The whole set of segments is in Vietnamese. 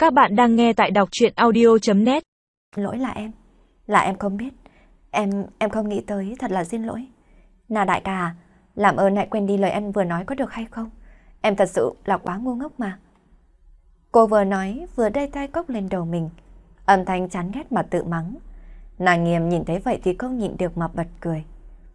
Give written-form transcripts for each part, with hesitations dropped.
Các bạn đang nghe tại đọc truyện audio.net. Lỗi là em không biết. Em không nghĩ tới, thật là xin lỗi. Nà đại ca à, làm ơn hãy quên đi lời em vừa nói có được hay không? Em thật sự là quá ngu ngốc mà. Cô vừa nói vừa đay tay cốc lên đầu mình, âm thanh chán ghét mà tự mắng. Nàng Nghiêm nhìn thấy vậy thì không nhịn được mà bật cười.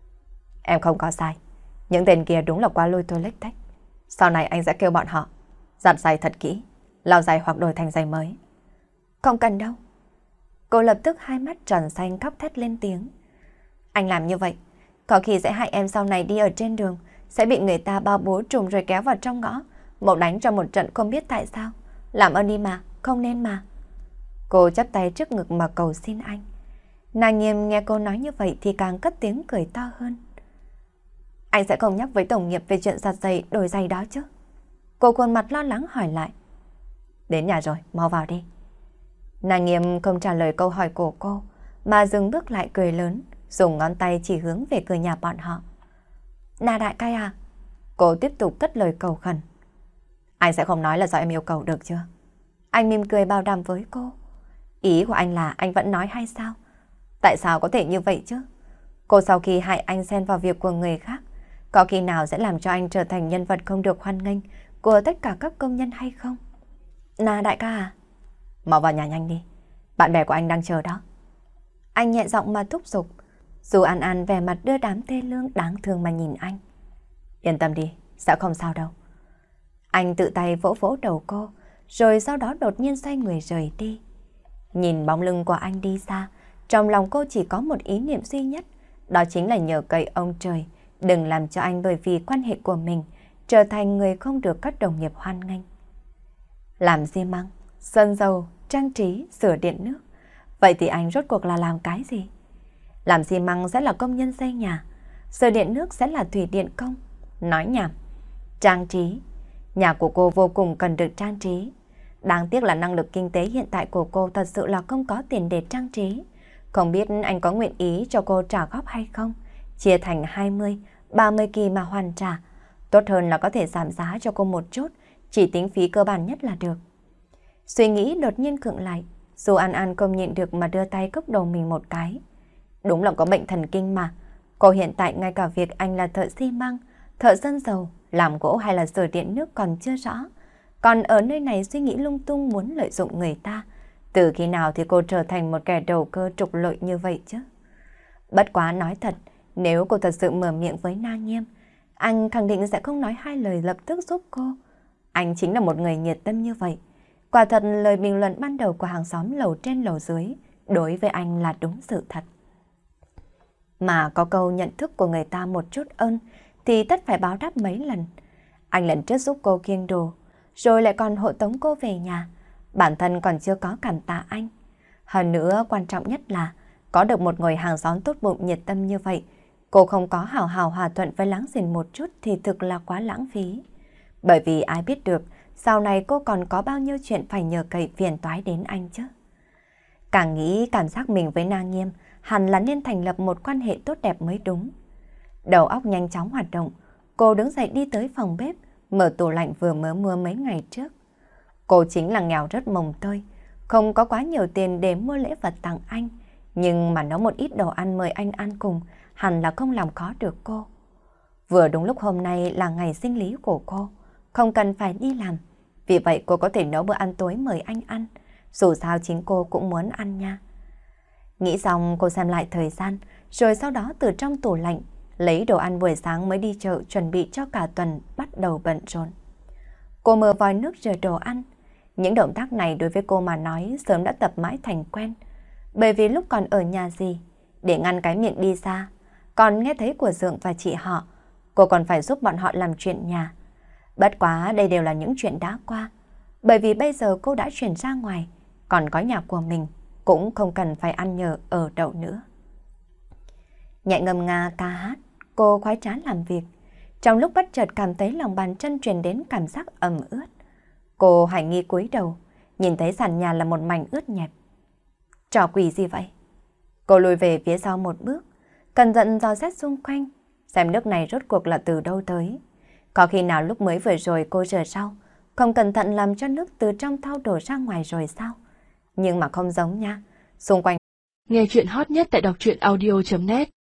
Em không có sai, những tên kia đúng là quá lôi thôi lếch thách. Sau này anh sẽ kêu bọn họ giặt giày thật kỹ, lau giày hoặc đổi thành giày mới. Không cần đâu. Cô lập tức hai mắt tròn xanh khóc thét lên tiếng. Anh làm như vậy, có khi sẽ hại em sau này đi ở trên đường, sẽ bị người ta bao bố trùm rồi kéo vào trong ngõ, một đánh cho một trận không biết tại sao. Làm ơn đi mà, không nên mà. Cô chắp tay trước ngực mà cầu xin anh. Nàng Nghiêm nghe cô nói như vậy thì càng cất tiếng cười to hơn. Anh sẽ không nhắc với tổng nghiệp về chuyện giặt giày đổi giày đó chứ? Cô khuôn mặt lo lắng hỏi lại. Đến nhà rồi, mau vào đi. Nàng Nghiêm không trả lời câu hỏi của cô, mà dừng bước lại cười lớn, dùng ngón tay chỉ hướng về cửa nhà bọn họ. Nà đại ca à? Cô tiếp tục cất lời cầu khẩn. Anh sẽ không nói là do em yêu cầu được chưa? Anh mỉm cười bảo đảm với cô. Ý của anh là anh vẫn nói hay sao? Tại sao có thể như vậy chứ? Cô sau khi hại anh xen vào việc của người khác, có khi nào sẽ làm cho anh trở thành nhân vật không được hoan nghênh của tất cả các công nhân hay không? Nà đại ca à? Mau vào nhà nhanh đi, bạn bè của anh đang chờ đó. Anh nhẹ giọng mà thúc giục, dù An An vẻ mặt đưa đám thê lương đáng thương mà nhìn anh. Yên tâm đi, sẽ không sao đâu. Anh tự tay vỗ vỗ đầu cô, rồi sau đó đột nhiên xoay người rời đi. Nhìn bóng lưng của anh đi xa, trong lòng cô chỉ có một ý niệm duy nhất, đó chính là nhờ cậy ông trời, đừng làm cho anh bởi vì quan hệ của mình trở thành người không được các đồng nghiệp hoan nghênh. Làm xi măng, sơn dầu, trang trí, sửa điện nước. Vậy thì anh rốt cuộc là làm cái gì? Làm xi măng sẽ là công nhân xây nhà, sửa điện nước sẽ là thủy điện công. Nói nhảm. Trang trí. Nhà của cô vô cùng cần được trang trí. Đáng tiếc là năng lực kinh tế hiện tại của cô thật sự là không có tiền để trang trí. Không biết anh có nguyện ý cho cô trả góp hay không? Chia thành 20, 30 kỳ mà hoàn trả. Tốt hơn là có thể giảm giá cho cô một chút, chỉ tính phí cơ bản nhất là được. Suy nghĩ đột nhiên khựng lại, dù An An không nhịn được mà đưa tay cốc đầu mình một cái. Đúng là có bệnh thần kinh mà. Cô hiện tại ngay cả việc anh là thợ xi măng, thợ sơn dầu, làm gỗ hay là sửa điện nước còn chưa rõ. Còn ở nơi này suy nghĩ lung tung muốn lợi dụng người ta. Từ khi nào thì cô trở thành một kẻ đầu cơ trục lợi như vậy chứ? Bất quá nói thật, nếu cô thật sự mở miệng với Na Nghiêm, anh khẳng định sẽ không nói hai lời lập tức giúp cô. Anh chính là một người nhiệt tâm như vậy. Quả thật lời bình luận ban đầu của hàng xóm lầu trên lầu dưới đối với anh là đúng sự thật. Mà có câu nhận thức của người ta một chút ơn thì tất phải báo đáp mấy lần. Anh lần trước giúp cô kiêng đồ, rồi lại còn hộ tống cô về nhà. Bản thân còn chưa có cảm tạ anh. Hơn nữa quan trọng nhất là có được một người hàng xóm tốt bụng nhiệt tâm như vậy. Cô không có hào hào hòa thuận với láng giềng một chút thì thực là quá lãng phí. Bởi vì ai biết được sau này cô còn có bao nhiêu chuyện phải nhờ cậy phiền toái đến anh chứ. Càng nghĩ cảm giác mình với Na Nghiêm hẳn là nên thành lập một quan hệ tốt đẹp mới đúng. Đầu óc nhanh chóng hoạt động, cô đứng dậy đi tới phòng bếp, mở tủ lạnh vừa mới mua mấy ngày trước. Cô chính là nghèo rất mồng tơi, không có quá nhiều tiền để mua lễ vật tặng anh, nhưng mà nấu một ít đồ ăn mời anh ăn cùng hẳn là không làm khó được cô. Vừa đúng lúc hôm nay là ngày sinh lý của cô, không cần phải đi làm, vì vậy cô có thể nấu bữa ăn tối mời anh ăn, dù sao chính cô cũng muốn ăn nha. Nghĩ xong cô xem lại thời gian, rồi sau đó từ trong tủ lạnh lấy đồ ăn buổi sáng mới đi chợ chuẩn bị cho cả tuần bắt đầu bận rộn. Cô mở vòi nước rửa đồ ăn. Những động tác này đối với cô mà nói sớm đã tập mãi thành quen. Bởi vì lúc còn ở nhà gì, để ngăn cái miệng đi xa, còn nghe thấy của Dượng và chị họ, cô còn phải giúp bọn họ làm chuyện nhà. Bất quá đây đều là những chuyện đã qua. Bởi vì bây giờ cô đã chuyển ra ngoài, còn có nhà của mình, cũng không cần phải ăn nhờ ở đậu nữa. Nhẹ ngâm nga ca hát, cô khoái trá làm việc. Trong lúc bất chợt cảm thấy lòng bàn chân truyền đến cảm giác ẩm ướt. Cô hoài nghi cúi đầu, nhìn thấy sàn nhà là một mảnh ướt nhẹp. Trò quỷ gì vậy? Cô lùi về phía sau một bước, cẩn thận dò xét xung quanh, xem nước này rốt cuộc là từ đâu tới. Có khi nào lúc mới vừa rồi cô rửa rau, không cẩn thận làm cho nước từ trong thau đổ ra ngoài rồi sao? Nhưng mà không giống nha. Xung quanh Nghe chuyện hot nhất tại đọc truyện audio.net